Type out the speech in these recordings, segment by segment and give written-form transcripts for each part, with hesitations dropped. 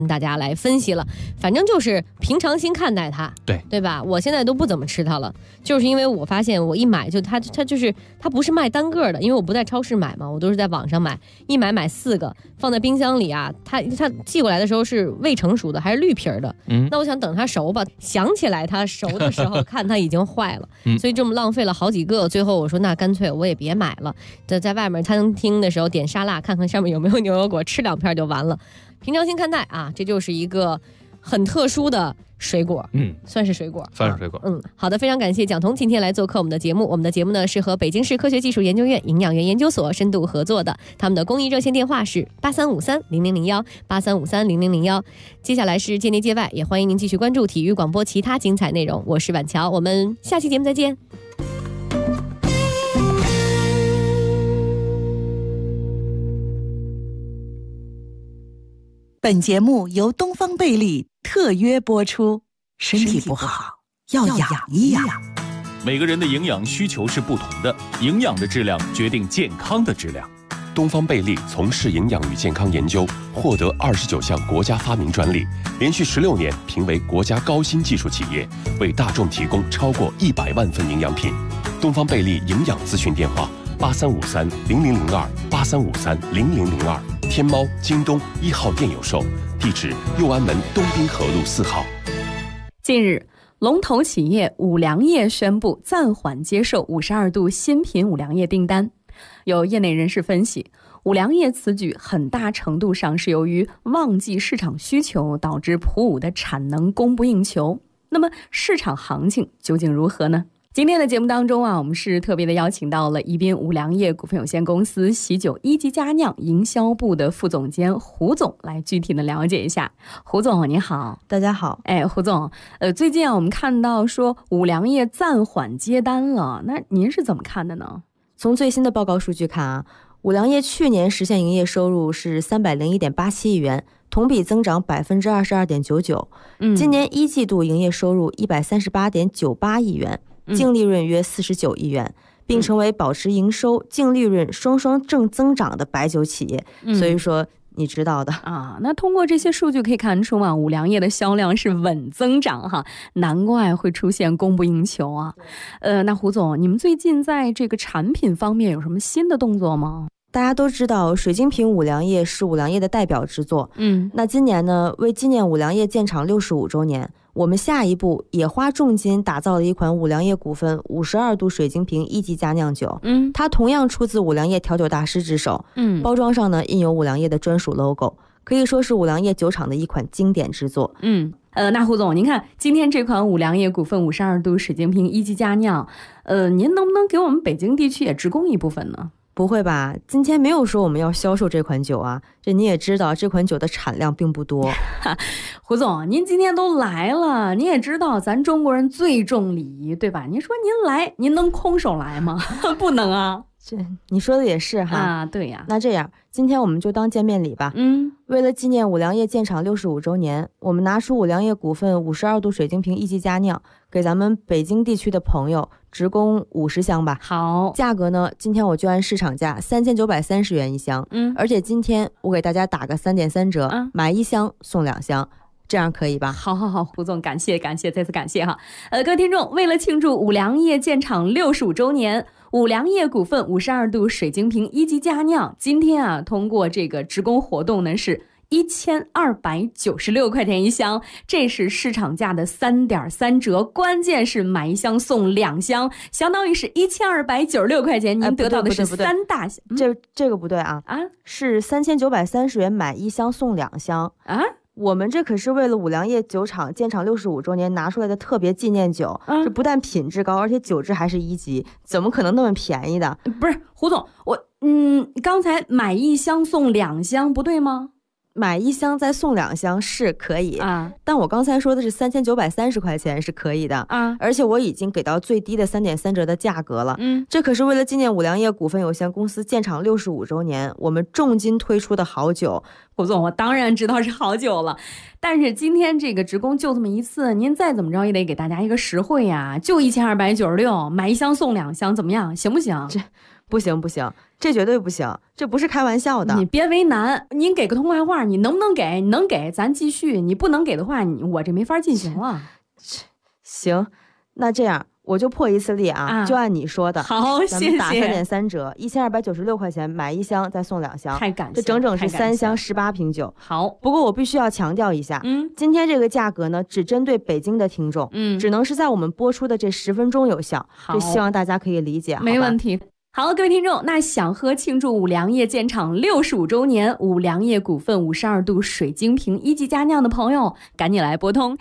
跟大家来分析了。反正就是平常心看待它，对吧？我现在都不怎么吃它了，就是因为我发现我一买就它就是它不是卖单个的，因为我不在超市买嘛，我都是在网上买，一买4个放在冰箱里啊，它寄过来的时候是未成熟的，还是绿皮的。那我想等它熟吧，想起来它熟的时候看它已经坏了，所以这么浪费了好几个，最后我说那干脆我也别买了，在外面餐厅的时候点沙拉，看看上面有没有牛油果，吃2片就完了。平常心看待啊，这就是一个很特殊的水果，算是水果，好的，非常感谢蒋彤今天来做客我们的节目。我们的节目呢是和北京市科学技术研究院营养院研究所深度合作的，他们的公益热线电话是83530001，83530001。接下来是界内界外，也欢迎您继续关注体育广播其他精彩内容。我是婉乔，我们下期节目再见。 本节目由东方贝利特约播出，身体不好要养一养。 每个人的营养需求是不同的，营养的质量决定健康的质量。 东方贝利从事营养与健康研究，获得29项国家发明专利，连续16年评为国家高新技术企业，为大众提供超过100万份营养品。东方贝利营养咨询电话83530002，83530002。天猫、京东1号店有售，地址右安门东滨河路4号。 近日，龙头企业五粮液宣布暂缓接受52度新品五粮液订单。有业内人士分析，五粮液此举很大程度上是由于旺季市场需求导致普五的产能供不应求。那么市场行情究竟如何呢？今天的节目当中啊，我们是特别的邀请到了宜宾五粮液股份有限公司喜酒一级佳酿营销部的副总监胡总来具体的了解一下。胡总你好。 大家好。 胡总，最近啊我们看到说五粮液暂缓接单了，那您是怎么看的呢？ 从最新的报告数据看啊，五粮液去年实现营业收入是301.87亿元，同比增长22.99%。今年1季度营业收入138.98亿元，净利润约49亿元，并成为保持营收、净利润双双正增长的白酒企业。所以说你知道的啊。那通过这些数据可以看出嘛，五粮液的销量是稳增长哈，难怪会出现供不应求啊。那胡总，你们最近在这个产品方面有什么新的动作吗？ 大家都知道水晶瓶五粮液是五粮液的代表之作。那今年呢，为纪念五粮液建厂65周年，我们下一步也花重金打造了一款五粮液股份52度水晶瓶一级佳酿酒。它同样出自五粮液调酒大师之手。包装上呢印有五粮液的专属 logo， 可以说是五粮液酒厂的一款经典之作。 那胡总，您看今天这款五粮液股份52度水晶瓶一级佳酿，您能不能给我们北京地区也直供一部分呢？ 不会吧，今天没有说我们要销售这款酒啊，这你也知道这款酒的产量并不多。 胡总，您今天都来了，您也知道咱中国人最重礼仪，对吧？您说您来，您能空手来吗？不能啊。 这你说的也是哈。 啊，对呀。 那这样今天我们就当见面礼吧。为了纪念五粮液建厂65周年，我们拿出五粮液股份52度水晶瓶一级佳酿，给咱们北京地区的朋友直供50箱吧。 好， 价格呢，今天我就按市场价3930元一箱。而且今天我给大家打个3.3折，买1箱送2箱。这样可以吧？ 好，胡总，感谢，再次感谢哈。各位听众，为了庆祝五粮液建厂65周年，五粮液股份52度水晶瓶一级佳酿今天啊，通过这个直供活动呢是1296块钱一箱，这是市场价的3.3折，关键是买1箱送2箱，相当于是1296块钱，您得到的是3大箱。 这个不对啊，是3930元买1箱送2箱啊。我们这可是为了五粮液酒厂建厂65周年拿出来的特别纪念酒，这不但品质高，而且酒质还是1级，怎么可能那么便宜的？ 不是胡总，刚才买1箱送2箱不对吗？ 买1箱再送2箱是可以啊，但我刚才说的是3930块钱是可以的啊，而且我已经给到最低的3.3折的价格了。这可是为了纪念五粮液股份有限公司建厂65周年，我们重金推出的好酒。 胡总，我当然知道是好酒了，但是今天这个直供就这么一次，您再怎么着也得给大家一个实惠呀，就1296，买1箱送2箱，怎么样？行不行？ 这不行不行，这绝对不行，这不是开玩笑的。 你别为难，您给个痛快话，你能不能给？你能给咱继续，你不能给的话，我这没法进行了。 行，那这样我就破一次例啊，就按你说的。 好， 咱们打3.3折，1296块钱买1箱再送2箱， 太感谢， 这整整是3箱18瓶酒。 好， 不过我必须要强调一下，今天这个价格呢，只针对北京的听众，只能是在我们播出的这10分钟有效，这希望大家可以理解。 没问题。好，各位听众，那想喝庆祝五粮液建厂65周年五粮液股份52度水晶瓶1级佳酿的朋友，赶紧来拨通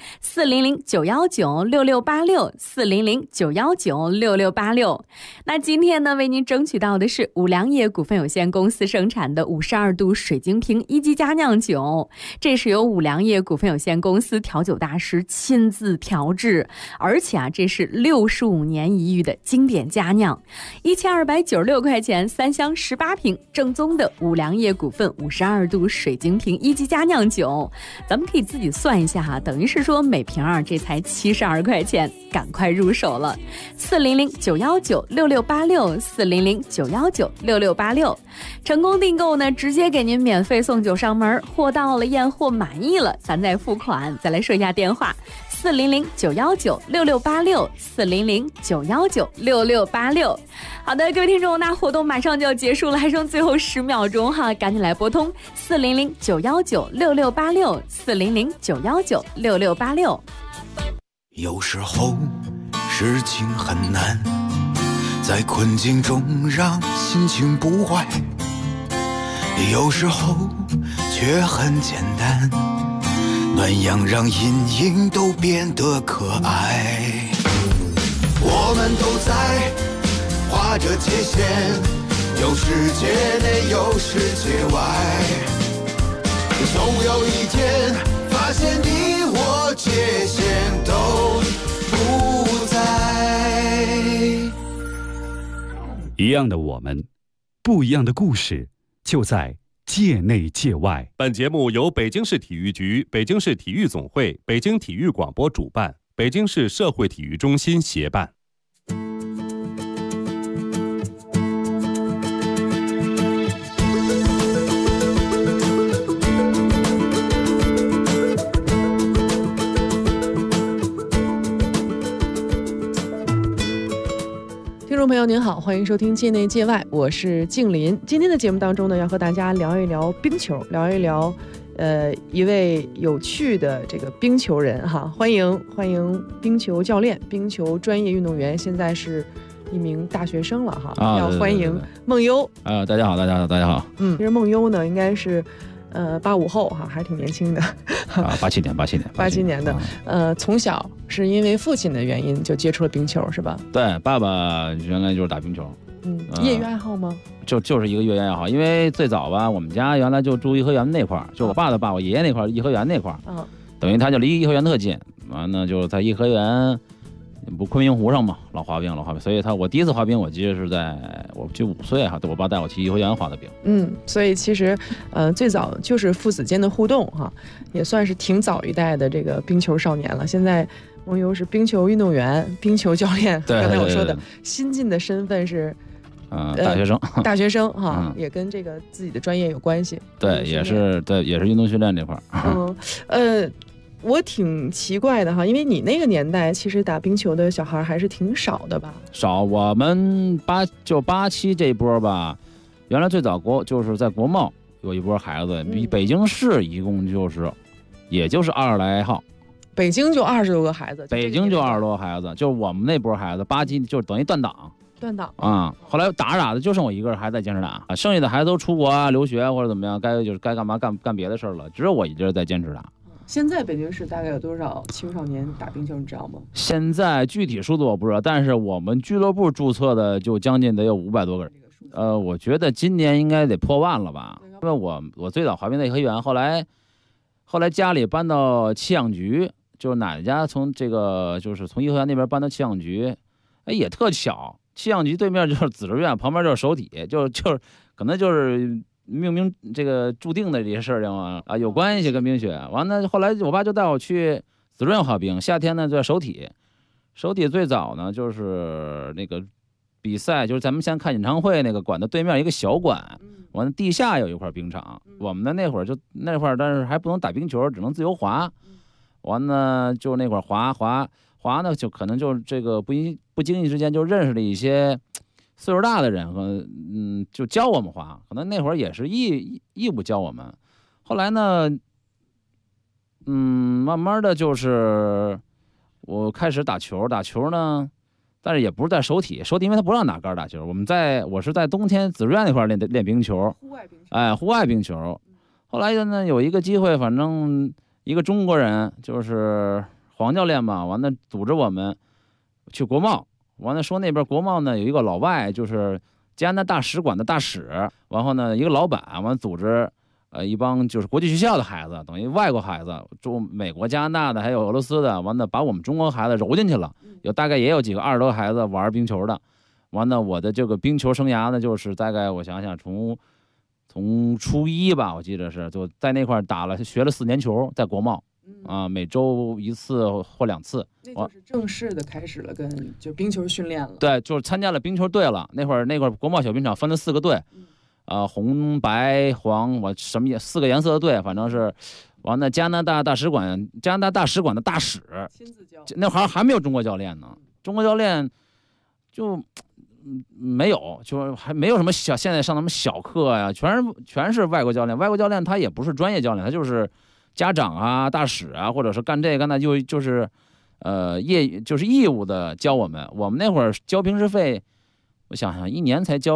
400-919-6686，400-919-6686。那今天呢，为您争取到的是五粮液股份有限公司生产的52度水晶瓶1级佳酿酒，这是由五粮液股份有限公司调酒大师亲自调制，而且啊，这是65年一遇的经典佳酿，1296块钱3箱18瓶，正宗的五粮液股份52度水晶瓶1级佳酿酒，咱们可以自己算一下哈，等于是说每瓶这才72块钱，赶快入手了。400-919-6686，400-919-6686，成功订购呢，直接给您免费送酒上门，货到了验货满意了，咱再付款。再来说一下电话：400-919-6686，400-919-6686。好的，各位听众，那活动马上就要结束了，还剩最后10秒钟哈，赶紧来拨通400-919-6686，400-919-6686。 有时候事情很难，在困境中让心情不坏，有时候却很简单，暖阳让阴影都变得可爱。我们都在划着界限，有世界内有世界外，总有一天发现你我界限都不在。 一样的我们，不一样的故事，就在界内界外。 本节目由北京市体育局、北京市体育总会、北京体育广播主办，北京市社会体育中心协办。 听众朋友您好，欢迎收听界内界外，我是静林。今天的节目当中呢，要和大家聊一聊冰球，聊一聊一位有趣的这个冰球人哈，欢迎冰球教练、冰球专业运动员，现在是一名大学生了哈，要欢迎孟优。 大家好，大家好。 其实孟优呢，应该是85后哈，还挺年轻的。87年的。从小是因为父亲的原因就接触了冰球是吧？ 对，爸爸原来就是打冰球。 业余爱好吗？ 就是一个业余爱好，因为最早吧，我们家原来就住颐和园那块儿，就我爸的爸，我爷爷那块儿颐和园那块儿，等于他就离颐和园特近，完了就在颐和园。不昆明湖上嘛，老滑冰，所以我第一次滑冰，我记得是在我就5岁哈，我爸带我去颐和园滑的冰。 所以其实最早就是父子间的互动哈，也算是挺早一代的这个冰球少年了。现在孟优是冰球运动员、冰球教练，刚才我说的新晋的身份是大学生哈，也跟这个自己的专业有关系。 对，也是运动训练这块儿。我挺奇怪的哈，因为你那个年代其实打冰球的小孩还是挺少的吧？ 少，我们87这一波吧，原来最早就是在国贸有一波孩子，比北京市一共也就是20来号。 北京就20多个孩子， 北京就20多个孩子，就是我们那波孩子87就等于断档啊。后来打的就剩我一个人还在坚持打，剩下的孩子都出国啊、留学或者怎么样，该干嘛干别的事了，只有我一直在坚持打。 现在北京市大概有多少青少年打冰球，你知道吗？ 现在具体数字我不知道，但是我们俱乐部注册的就将近得有500多个人。我觉得今年应该得破万了吧？因为我最早滑冰在颐和园，后来家里搬到气象局，就是奶奶家从颐和园那边搬到气象局，也特巧，气象局对面就是紫志院，旁边就是首体，就是可能就是命名这个注定的这些事儿嘛有关系跟冰雪。完了后来我爸就带我去紫润滑冰，夏天呢在首体最早呢就是那个比赛，就是咱们现在看演唱会那个馆的对面一个小馆，完了地下有一块冰场，我们的那会儿就那块儿，但是还不能打冰球，只能自由滑，完了就那块儿滑呢，就可能就这个不经意之间就认识了一些岁数大的人和就教我们滑，可能那会儿也是义务教我们。后来呢，慢慢的就是我开始打球呢，但是也不是在首体，因为他不让拿杆打球。我是在冬天紫竹院那块练冰球，户外冰球。后来呢有一个机会，反正一个中国人就是黄教练嘛，完了组织我们去国贸，完了说那边国贸呢有一个老外，就是加拿大使馆的大使，然后呢一个老板，完了组织一帮就是国际学校的孩子，等于外国孩子，中美国、加拿大的还有俄罗斯的，完了把我们中国孩子揉进去了，大概也有几个20多个孩子玩冰球的。完了我的这个冰球生涯呢，就是大概我想想从初一吧，我记得是就在那块学了4年球，在国贸每周1次或2次， 那就是正式的开始了就冰球训练了。 对，就是参加了冰球队了。那会儿国贸小冰场分了4个队，红白黄，我什么4个颜色的队，反正是。完了，加拿大大使馆的大使亲自教，那会儿还没有中国教练呢，中国教练就没有，就还没有什么现在上什么小课呀，全是外国教练。外国教练他也不是专业教练，他就是家长啊、大使啊，或者是干这个那就是就是义务的教我们。我们那会儿交平时费，我想想1年才交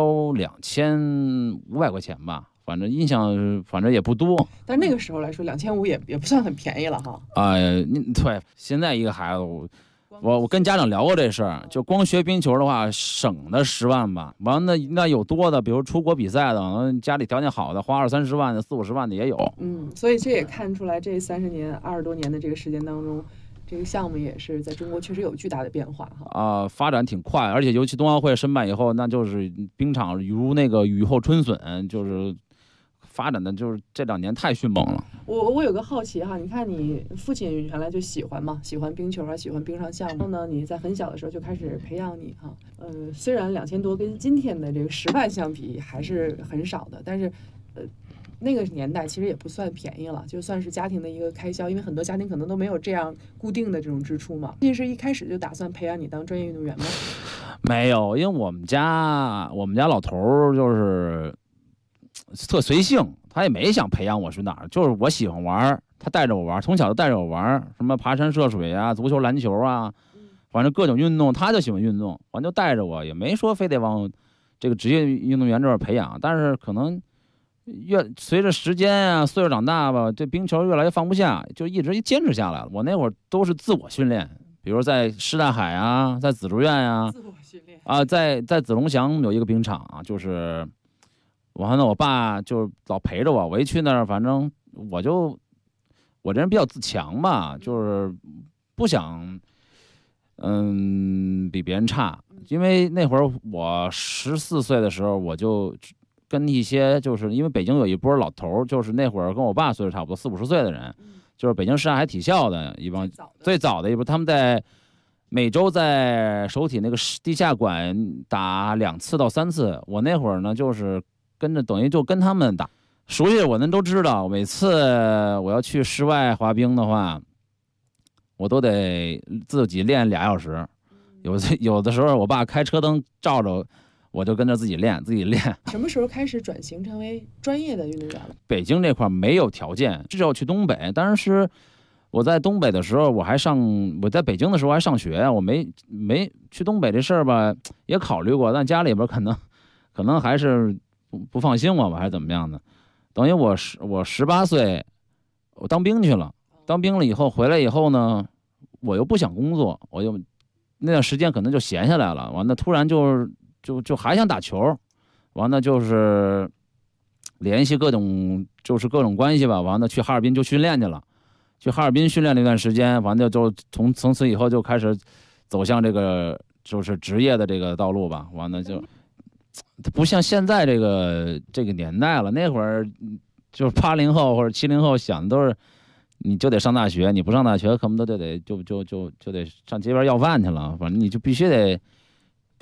2500块钱吧。反正印象也不多， 但那个时候来说，2500也不算很便宜了哈。 对，现在一个孩子，我跟家长聊过这事儿，就光学冰球的话，省的10万吧。完了那有多的，比如出国比赛的，家里条件好的，花20-30万的、40-50万的也有。 所以这也看出来，这30年、20多年的这个时间当中，这个项目也是在中国确实有巨大的变化哈。 发展挺快，而且尤其冬奥会申办以后，那就是冰场如那个雨后春笋，就是发展的就是这2年太迅猛了。 我有个好奇哈，你看你父亲原来就喜欢冰球啊，喜欢冰上项目，然后呢，你在很小的时候就开始培养你哈。虽然2000多跟今天的这个10万相比还是很少的，但是那个年代其实也不算便宜了，就算是家庭的一个开销，因为很多家庭可能都没有这样固定的这种支出嘛。你是一开始就打算培养你当专业运动员吗？ 没有，因为我们家老头就是特随性，他也没想培养我是哪儿，就是我喜欢玩，他带着我玩，从小就带着我玩，什么爬山涉水啊、足球篮球啊，反正各种运动他就喜欢运动，完就带着我，也没说非得往这个职业运动员这儿培养。但是可能随着时间啊岁数长大吧，这冰球越来越放不下，就一直坚持下来了。我那会儿都是自我训练，比如在什刹海啊，在紫竹院啊， 自我训练在紫龙祥有一个冰场啊，就是完了我爸就老陪着我，我一去那儿，反正我这人比较自强吧，就是不想比别人差。因为那会儿我14岁的时候，我就跟一些就是因为北京有一波老头，就是那会儿跟我爸岁数差不多40-50岁的人，就是北京市海体校的一帮最早的一波，他们在每周在首体那个地下馆打2次到3次。我那会儿呢就是跟着，等于就跟他们打，熟悉我们都知道。每次我要去室外滑冰的话，我都得自己练2小时。有的时候我爸开车灯照着，我就跟着自己练。 什么时候开始转型成为专业的运动员了？ 北京这块没有条件，至少去东北。但是我在东北的时候，我在北京的时候还上学啊，我没去东北这事儿吧，也考虑过，但家里边可能还是不放心我吧，还是怎么样的。等于我18岁，我当兵去了。当兵了以后回来以后呢，我又不想工作，我就那段时间可能就闲下来了。完了突然就还想打球，完了就是联系各种关系吧，完了去哈尔滨就训练去了。去哈尔滨训练了一段时间，完了就从此以后就开始走向这个就是职业的这个道路吧。完了就不像现在这个年代了，那会儿就是80后或者70后想的都是你就得上大学，你不上大学恨不得就得上街边要饭去了，反正你就必须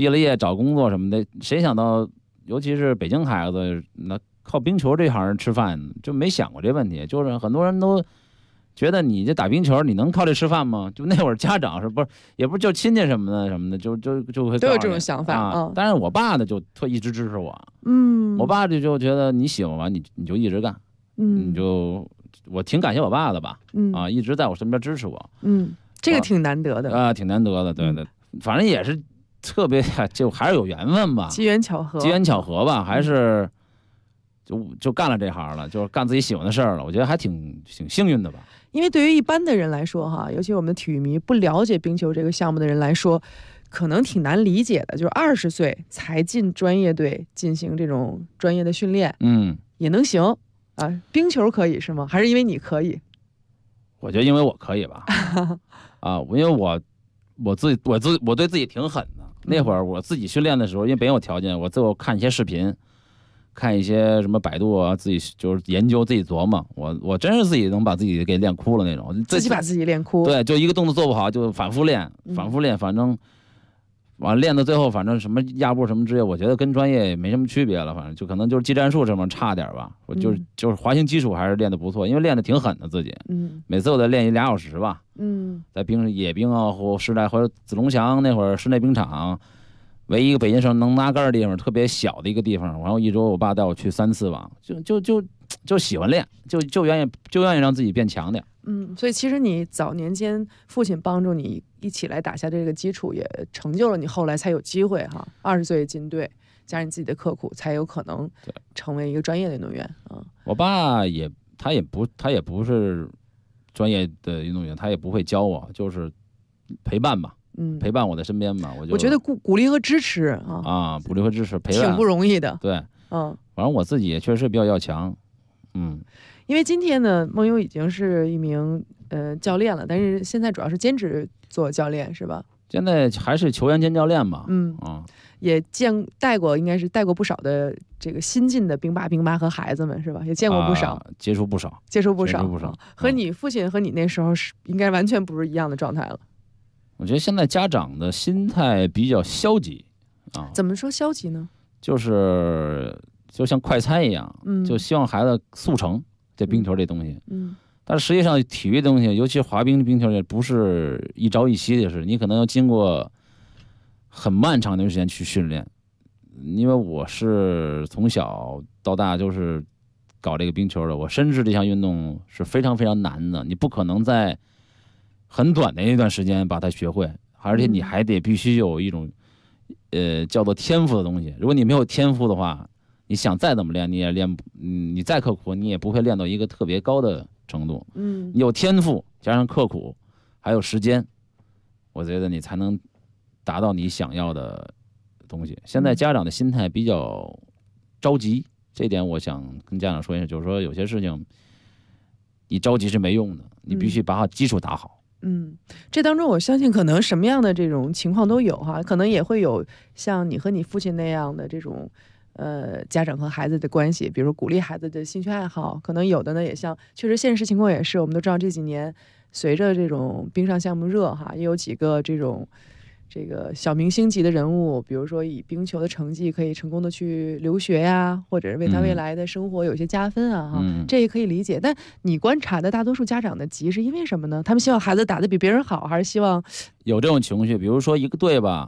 毕了业找工作什么的，谁想到，尤其是北京孩子，那靠冰球这行人吃饭，就没想过这问题。就是很多人都觉得你这打冰球，你能靠这吃饭吗？就那会儿家长也不是就亲戚什么的，就会都有这种想法啊。但是我爸呢就一直支持我，我爸就觉得你喜欢玩，你就一直干，我挺感谢我爸的吧，一直在我身边支持我， 这个挺难得的啊，挺难得的，对对，反正也是特别，就还是有缘分吧， 机缘巧合吧，还是就干了这行了，就是干自己喜欢的事儿了，我觉得还挺幸运的吧。 因为对于一般的人来说哈，尤其我们的体育迷不了解冰球这个项目的人来说，可能挺难理解的，就是20岁才进专业队进行这种专业的训练，也能行啊？冰球可以是吗？还是因为你可以？ 我觉得因为我可以吧，因为我对自己挺狠的。那会儿我自己训练的时候，因为没有条件，我最后看一些视频。看一些什么百度啊，自己就是研究，自己琢磨。我真是自己能把自己给练哭了那种， 自己把自己练哭。 对，就一个动作做不好就反复练，反正完练到最后，反正什么压步什么之类，我觉得跟专业也没什么区别了，反正就可能就是技战术这么差点吧。我就是滑行基础还是练得不错，因为练得挺狠的自己。每次我得练2小时吧。在野冰啊或室内或者紫龙翔那会儿室内冰场。唯一一个北京省能拿杆的地方，特别小的一个地方，然后一周我爸带我去3次吧，就喜欢练，就愿意让自己变强点。 所以其实你早年间父亲帮助你一起来打下这个基础，也成就了你后来才有机会哈，20岁进队，加上你自己的刻苦，才有可能成为一个专业的运动员啊。 我爸他也不是专业的运动员，他也不会教我，就是陪伴吧。陪伴我在身边嘛，我觉得鼓励和支持鼓励和支持陪伴挺不容易的。 对，反正我自己也确实比较要强， 因为今天呢，梦优已经是一名教练了，但是现在主要是兼职做教练是吧？ 现在还是球员兼教练嘛， 也应该是带过不少的这个新进的兵妈和孩子们是吧？也见过不少， 接触不少， 和你父亲和你那时候是应该完全不是一样的状态了。 我觉得现在家长的心态比较消极怎么说消极呢？ 就像快餐一样，就希望孩子速成这冰球这东西。但是实际上体育的东西，尤其滑冰冰球也不是一朝一夕的事，你可能要经过很漫长的时间去训练。因为我是从小到大就是搞这个冰球的，我深知这项运动是非常非常难的，你不可能在很短的一段时间把它学会，而且你还得必须有一种叫做天赋的东西。如果你没有天赋的话，你想再怎么练，你也练你再刻苦，你也不会练到一个特别高的程度。你有天赋加上刻苦还有时间，我觉得你才能达到你想要的东西。现在家长的心态比较着急，这点我想跟家长说一下，就是说有些事情你着急是没用的，你必须把好基础打好。 这当中我相信可能什么样的这种情况都有哈，可能也会有像你和你父亲那样的这种家长和孩子的关系，比如鼓励孩子的兴趣爱好，可能有的呢也像确实现实情况也是，我们都知道这几年随着这种冰上项目热哈，也有几个这个小明星级的人物，比如说以冰球的成绩可以成功的去留学呀，或者是为他未来的生活有些加分啊，这也可以理解。但你观察的大多数家长的急是因为什么呢？他们希望孩子打得比别人好，还是希望有这种情绪？比如说一个队吧，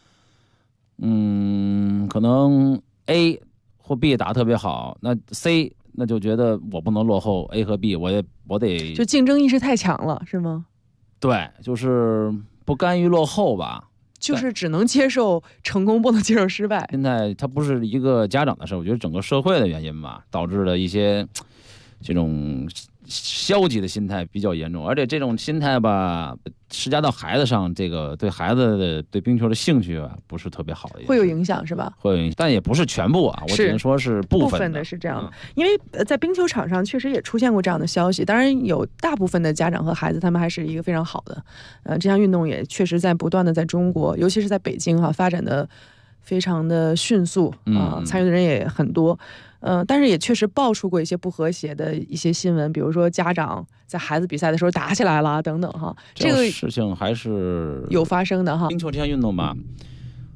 可能 A 或 B 打得特别好，那 C 那就觉得我不能落后 A 和 B， 我得就竞争意识太强了，是吗？ 对，就是不甘于落后吧。 就是只能接受成功，不能接受失败。 现在它不是一个家长的事，我觉得整个社会的原因吧，导致了一些这种消极的心态比较严重，而且这种心态吧，施加到孩子上，这个对孩子的对冰球的兴趣啊，不是特别好的， 会有影响是吧？ 会有影响，但也不是全部啊，我只能说是部分的是这样的。因为在冰球场上确实也出现过这样的消息，当然有大部分的家长和孩子他们还是一个非常好的，这项运动也确实在不断的在中国，尤其是在北京发展的非常的迅速参与的人也很多。但是也确实爆出过一些不和谐的一些新闻，比如说家长在孩子比赛的时候打起来了等等这个事情还是有发生的冰球这项运动吧，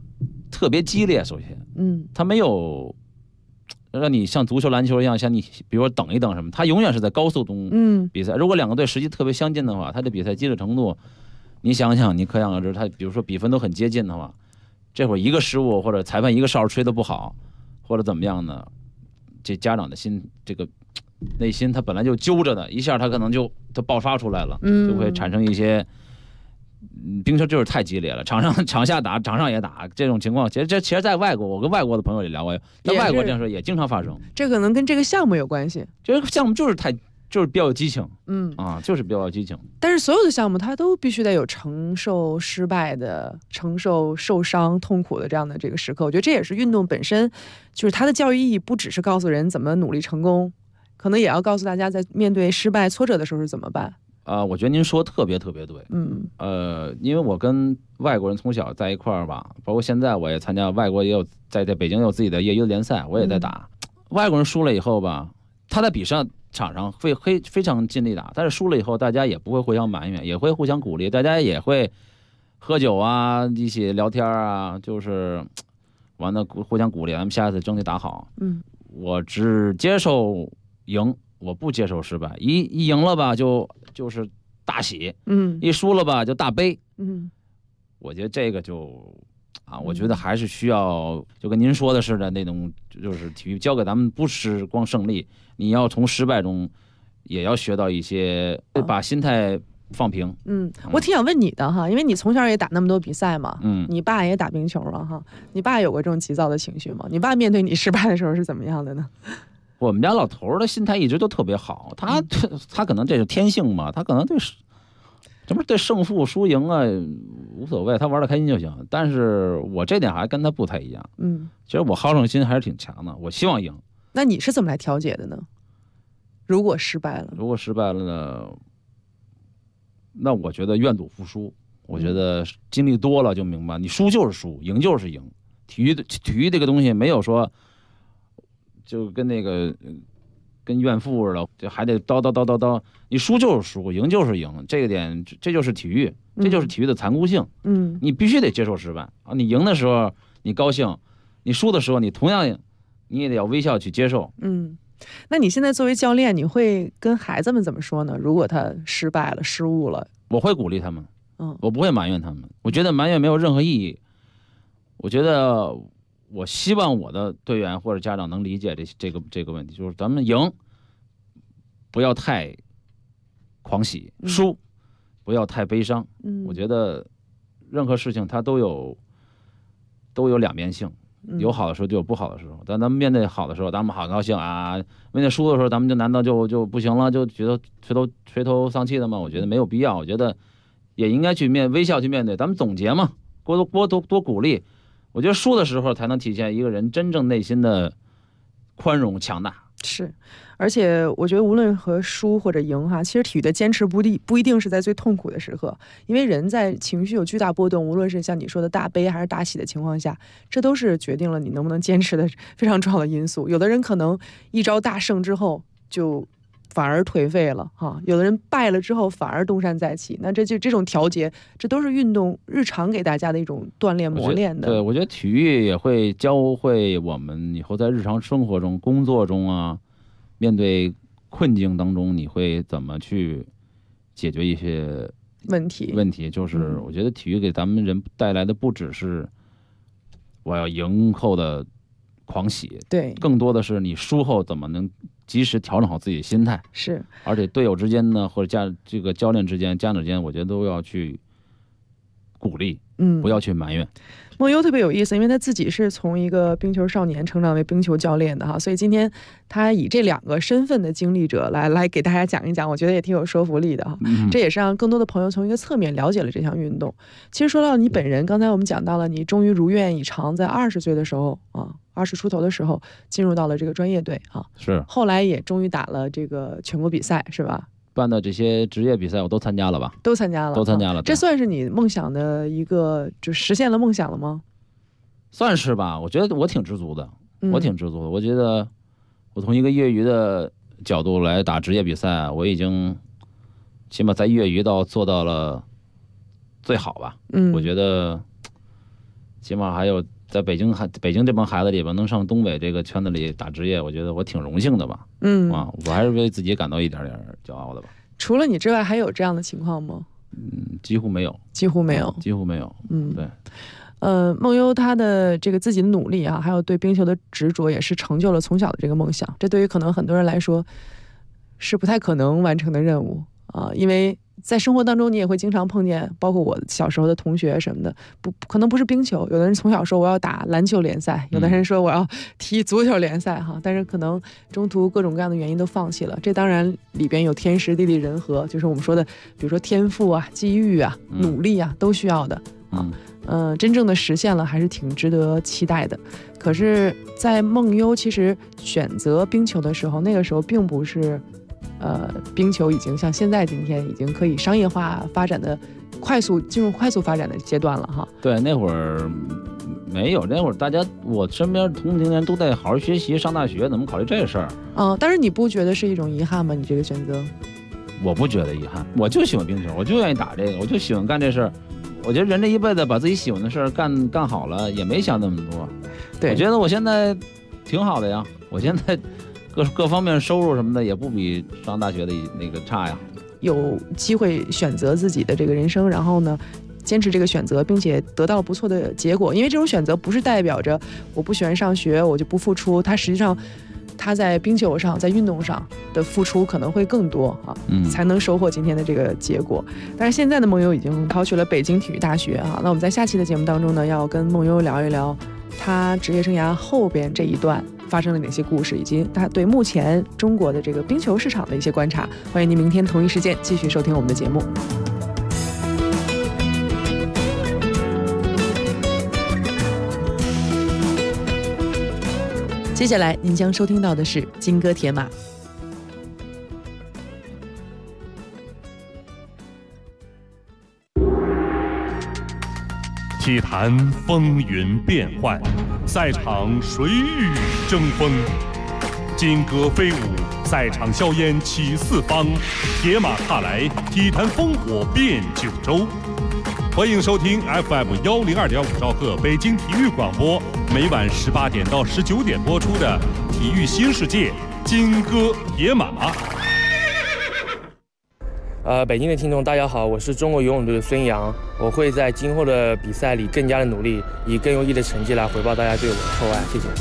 特别激烈，首先，它没有让你像足球、篮球一样，像你比如说等一等什么，它永远是在高速中比赛。如果两个队实际特别相近的话，它的比赛激烈程度，你想想，你可想而知，它比如说比分都很接近的话，这会儿一个失误或者裁判一个哨吹得不好，或者怎么样呢？这家长的心，这个内心他本来就揪着的，一下他可能就爆发出来了，就会产生一些。冰球就是太激烈了，场下打，场上也打，这种情况，其实在外国，我跟外国的朋友也聊过，在外国这样说也经常发生。 这可能跟这个项目有关系， 这个项目就是比较有激情，就是比较有激情。 但是所有的项目它都必须得有承受失败的、承受受伤、痛苦的这样的这个时刻。我觉得这也是运动本身，就是它的教育意义不只是告诉人怎么努力成功，可能也要告诉大家在面对失败、挫折的时候是怎么办。 我觉得您说特别特别对，因为我跟外国人从小在一块儿吧，包括现在我也参加外国也有在北京也有自己的业余联赛，我也在打。外国人输了以后吧，他在比赛场上会非常尽力打，但是输了以后大家也不会互相埋怨，也会互相鼓励，大家也会喝酒啊，一起聊天啊，就是完了互相鼓励，咱们下次争取打好。我只接受赢，我不接受失败。一赢了吧就是大喜，一输了吧就大悲，我觉得这个我觉得还是需要，就跟您说的似的那种，就是体育教给咱们不是光胜利，你要从失败中也要学到一些，把心态放平。 我挺想问你的哈，因为你从小也打那么多比赛嘛，你爸也打冰球了哈，你爸有过这种急躁的情绪吗？你爸面对你失败的时候是怎么样的呢？ 我们家老头的心态一直都特别好，他可能这是天性嘛，他可能对胜负输赢啊无所谓，他玩得开心就行。但是我这点还跟他不太一样，其实我好胜心还是挺强的，我希望赢。 那你是怎么来调节的呢？如果失败了呢，那我觉得愿赌服输。我觉得经历多了就明白，你输就是输，赢就是赢。体育这个东西没有说。就跟跟怨妇似的，就还得叨，你输就是输，赢就是赢，这个点这就是体育，这就是体育的残酷性。你必须得接受失败啊！你赢的时候你高兴，你输的时候你同样你也得要微笑去接受。 那你现在作为教练，你会跟孩子们怎么说呢？如果他失败了、失误了， 我会鼓励他们，我不会埋怨他们。我觉得埋怨没有任何意义。我觉得。我希望我的队员或者家长能理解这个问题，就是咱们赢不要太狂喜，输不要太悲伤。我觉得任何事情它都有两面性，有好的时候就有不好的时候。但咱们面对好的时候，咱们好高兴啊；面对输的时候，咱们难道就不行了，就觉得垂头丧气的吗？我觉得没有必要。我觉得也应该去微笑去面对。咱们总结嘛，多鼓励。我觉得输的时候才能体现一个人真正内心的宽容强大。 是，而且我觉得无论和输或者赢哈，其实体育的坚持不一定是在最痛苦的时刻，因为人在情绪有巨大波动，无论是像你说的大悲还是大喜的情况下，这都是决定了你能不能坚持的非常重要的因素。有的人可能一招大胜之后就反而颓废了哈，有的人败了之后反而东山再起。那这种调节，这都是运动日常给大家的一种锻炼磨练的。 对，我觉得体育也会教会我们以后在日常生活中、工作中啊，面对困境当中，你会怎么去解决一些问题。 就是我觉得体育给咱们人带来的不只是我要赢后的狂喜， 对， 更多的是你输后怎么能及时调整好自己的心态。 是，而且队友之间呢，或者这个教练之间、家长之间，我觉得都要去鼓励，不要去埋怨。 梦优特别有意思，因为他自己是从一个冰球少年成长为冰球教练的哈，所以今天他以这两个身份的经历者来给大家讲一讲，我觉得也挺有说服力的哈。这也是让更多的朋友从一个侧面了解了这项运动。其实说到你本人，刚才我们讲到了你终于如愿以偿，在20岁的时候啊，20出头的时候进入到了这个专业队啊， 是， 后来也终于打了这个全国比赛，是吧？ 办的这些职业比赛我都参加了吧？ 都参加了。这算是你梦想的一个，就实现了梦想了吗？ 算是吧，我觉得我挺知足的，我觉得我从一个业余的角度来打职业比赛，我已经起码在业余做到了最好吧。我觉得起码还有在北京这帮孩子里边能上东北这个圈子里打职业，我觉得我挺荣幸的吧。我还是为自己感到一点点骄傲的吧。 除了你之外，还有这样的情况吗？ 几乎没有。对。 梦优他的这个自己的努力啊，还有对冰球的执着，也是成就了从小的这个梦想。这对于可能很多人来说是不太可能完成的任务啊，因为在生活当中你也会经常碰见，包括我小时候的同学什么的，可能不是冰球，有的人从小说我要打篮球联赛，有的人说我要踢足球联赛哈，但是可能中途各种各样的原因都放弃了。这当然里边有天时地利人和，就是我们说的，比如说天赋啊、机遇啊、努力啊，都需要的啊。真正的实现了，还是挺值得期待的。可是，在梦优其实选择冰球的时候，那个时候并不是，冰球已经像现在今天已经可以商业化发展的进入快速发展的阶段了哈。 对，那会儿没有，那会儿我身边同龄人都在好好学习上大学，怎么考虑这事儿？ 但是你不觉得是一种遗憾吗？你这个选择？ 我不觉得遗憾，我就喜欢冰球，我就愿意打这个，我就喜欢干这事儿。我觉得人这一辈子把自己喜欢的事儿干好了，也没想那么多。 对， 我觉得我现在挺好的呀，我现在各方面收入什么的也不比上大学的那个差呀。 有机会选择自己的这个人生，然后呢，坚持这个选择，并且得到不错的结果。因为这种选择不是代表着我不喜欢上学，我就不付出，它实际上他在冰球上，在运动上的付出可能会更多啊，才能收获今天的这个结果。但是现在的梦优已经考取了北京体育大学啊。那我们在下期的节目当中呢，要跟梦优聊一聊他职业生涯后边这一段发生了哪些故事，以及他对目前中国的这个冰球市场的一些观察。欢迎您明天同一时间继续收听我们的节目。接下来您将收听到的是金戈铁马。 体坛风云变幻，赛场谁与争锋？金戈飞舞，赛场硝烟起四方，铁马踏来，体坛烽火遍九州。欢迎收听 FM102.5兆赫北京体育广播，每晚18点到19点播出的《体育新世界》金戈铁马。 北京的听众大家好，我是中国游泳队的孙杨，我会在今后的比赛里更加的努力，以更优异的成绩来回报大家对我的厚爱，谢谢。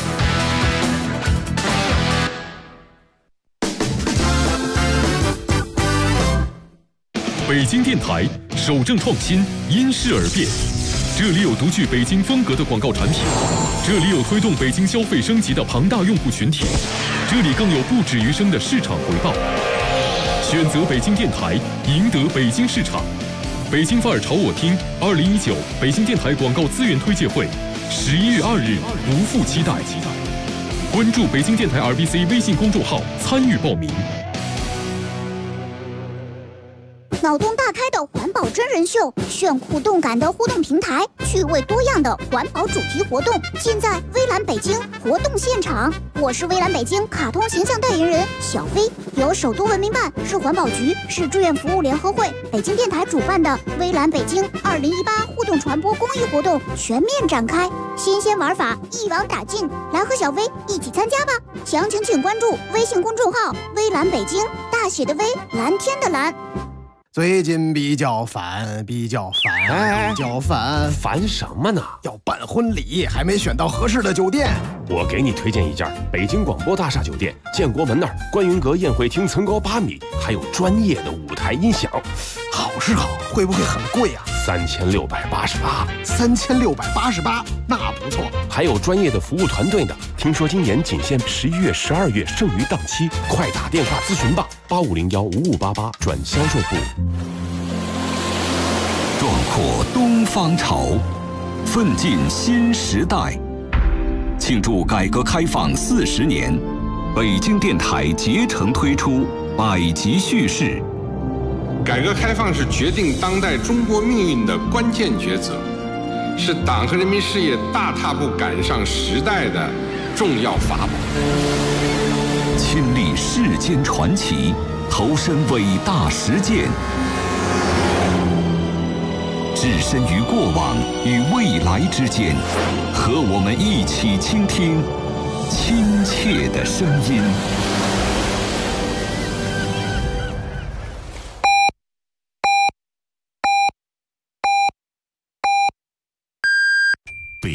北京电台守正创新，因势而变。这里有独具北京风格的广告产品，这里有推动北京消费升级的庞大用户群体，这里更有不止余生的市场回报。选择北京电台，赢得北京市场。北京范儿朝我听2019北京电台广告资源推介会，11月2日不负期待。关注北京电台 RBC 微信公众号参与报名。 脑洞大开的环保真人秀，炫酷动感的互动平台，趣味多样的环保主题活动，尽在微蓝北京活动现场。我是微蓝北京卡通形象代言人小飞，由首都文明办、市环保局、市志愿服务联合会、北京电台主办的微蓝北京2018互动传播公益活动全面展开，新鲜玩法一网打尽，来和小飞一起参加吧！详情请关注微信公众号微蓝北京，大写的微，蓝天的蓝。 最近比较烦， 烦什么呢？ 要办婚礼，还没选到合适的酒店。 我给你推荐一家北京广播大厦酒店，建国门那儿观云阁宴会厅层高8米，还有专业的舞台音响。 好是好，会不会很贵啊 ？3688。 3688，那不错。 还有专业的服务团队呢。听说今年仅限11月、12月剩余档期，快打电话咨询吧，85015588转销售部。 壮阔东方潮，奋进新时代。庆祝改革开放40年，北京电台竭诚推出百集叙事。 改革开放是决定当代中国命运的关键抉择，是党和人民事业大踏步赶上时代的重要法宝。 亲历世间传奇，投身伟大实践，直置身于过往与未来之间，和我们一起倾听亲切的声音。